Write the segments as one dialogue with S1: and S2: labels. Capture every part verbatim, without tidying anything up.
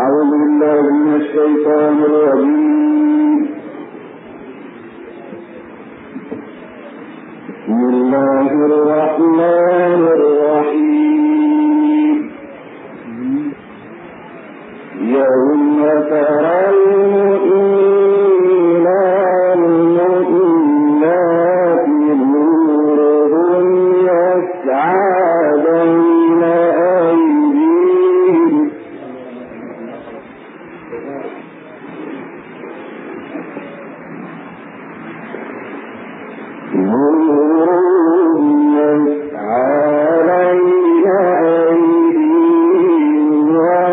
S1: أعوذ بالله من الشيطان الرجيم. بسم الله الرحمن الرحيم. يوم ترى المؤمنين والمؤمنات نورهم يسعى بين أيديهم نورهم يسعى بين أيديهم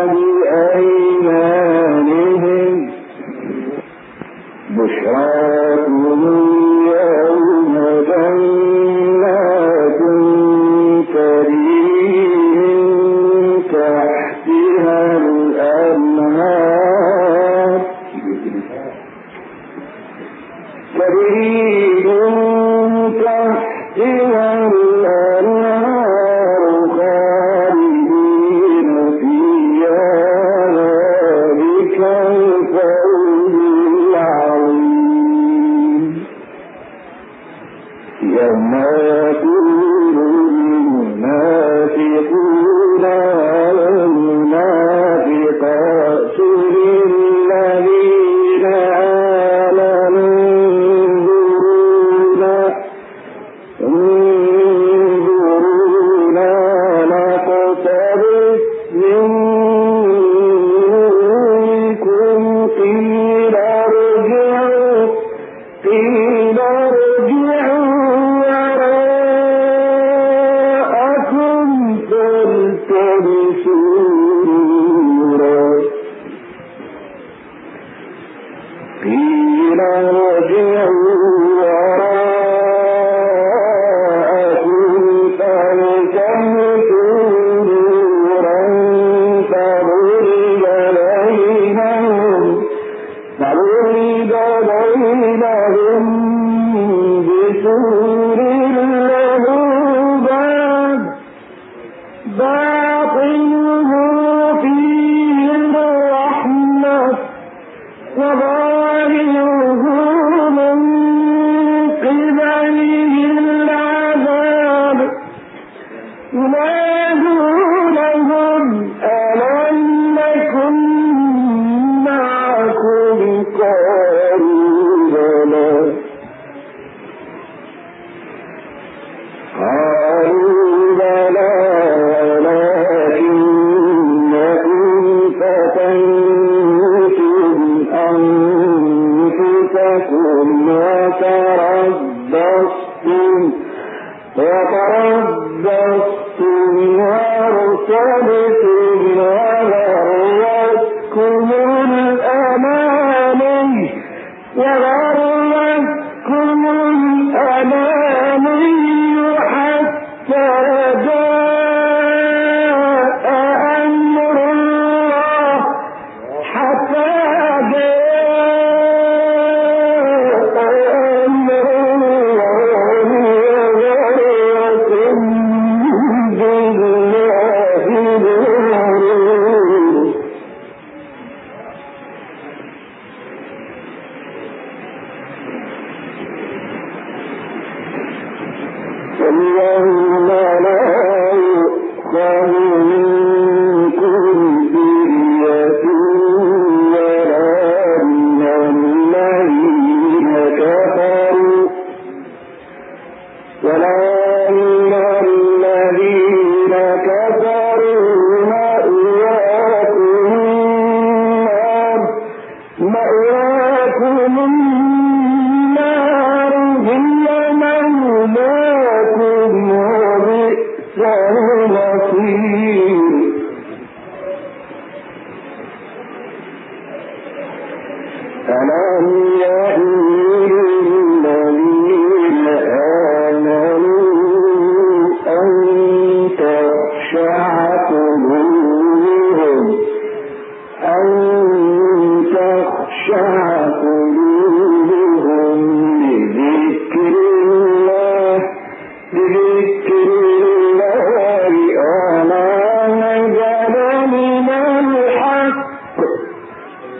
S1: وبأيمانهم بشراكم اليوم جنات تجري من تحتها الأنهار تجري من تحتها الأنهار خالدين فيها ذلك الفوز العظيم. يوم يقول المنافقون والمنافقات للذين انظرونا نقتبس من نوركم قيل ارجعوا قيل ارجعوا وراءكم فالتمسوا نورا قيل ارجعوا وتربصتم وارتبتم وغرتكم الأماني وغرتكم الأماني حتى جاء أمر الله حتى جاء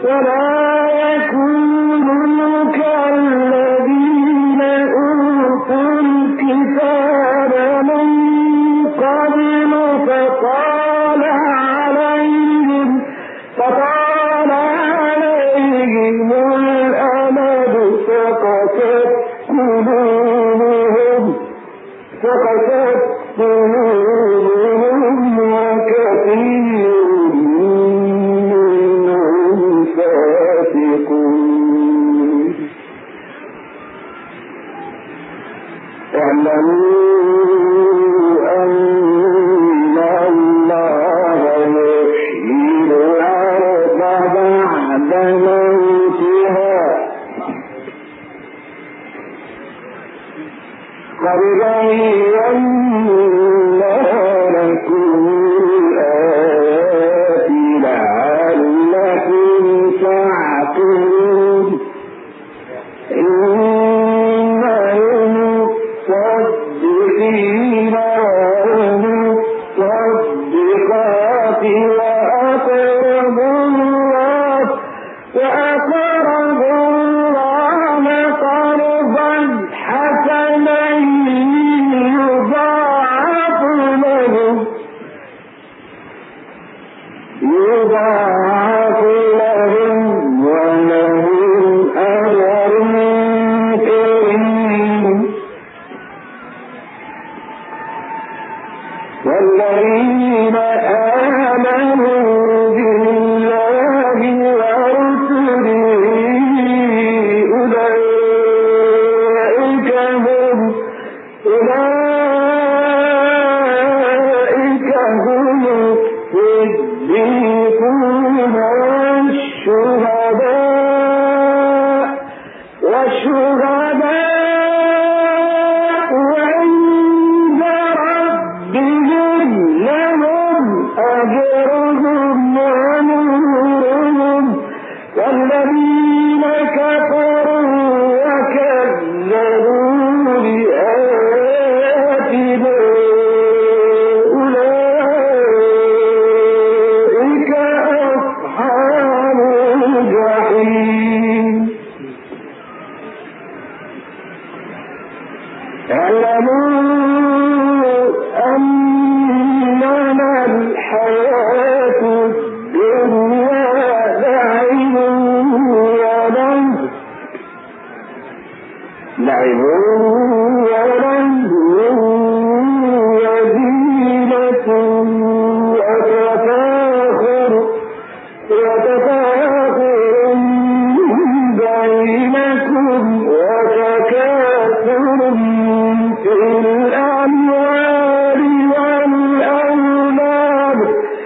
S1: ولا يكونوا كالذين أوتوا الكتاب من قبل فطال عليهم فطال عليهم الأمد فقست قلوبهم فقست قلوبهم وكثير منهم فاسقون. اعلموا أن الله يحيي الأرض بعد موتها قد بينا لكم الآيات لعلكم تعقلون. إن المصدقين والمصدقات وأقرضوا الله وأقرضوا الله قرضا حسنا يضاعف لهم يضاعف لهم ولهم أجر كريم. والذين آمنوا بالله ورسله أولئك هم أولئك هم الصديقون والشهداء والشهداء وعند ربهم لهم أجرهم ونورهم. والذين كفروا وكذبوا بآياتنا أولئك أصحاب الجحيم. اعلموا أنما الحياة الدنيا لعب ولهو لعب ولهو وزينة وتفاخر وتفاخر بينكم وتكاثر في الأموال والأولاد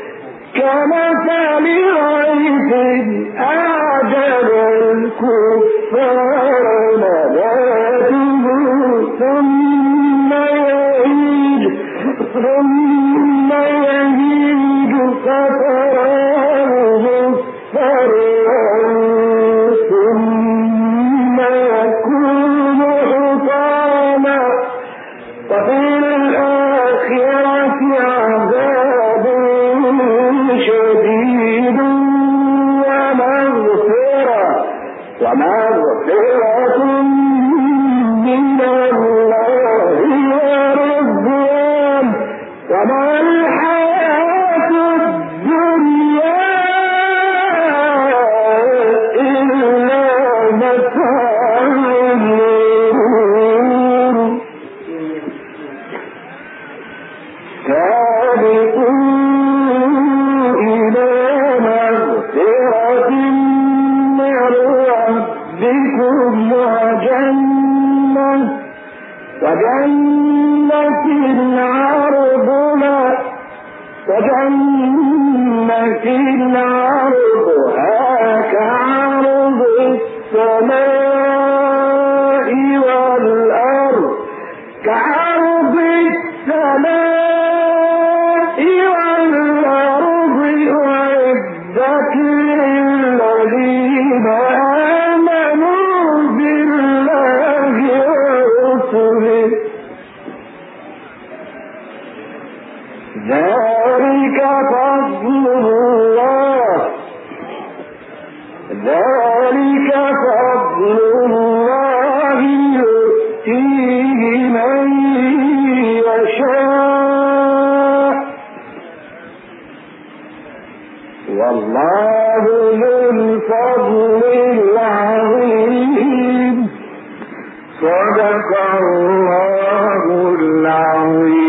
S1: كمثل غيث أعجب الكفار نباته ثم يهيج ثم يهيج فتراه مصفرا ثم يكون حطاما وفي الآخرة عذاب شديد ومغفرة ومغفرة من الله ورضوان وما الحياة الدنيا إلا متاع الغرور. سابقوا إلى مغفرة من ربكم وجنة وجنة عرضها وجنة عرضها كعرض السماء والأرض كعرض السماء والأرض أعدت للذين آمنوا بالله ورسله ذلك فضل الله ذلك فضل الله يؤتيه من يشاء والله ذو الفضل العظيم. صدق الله العظيم.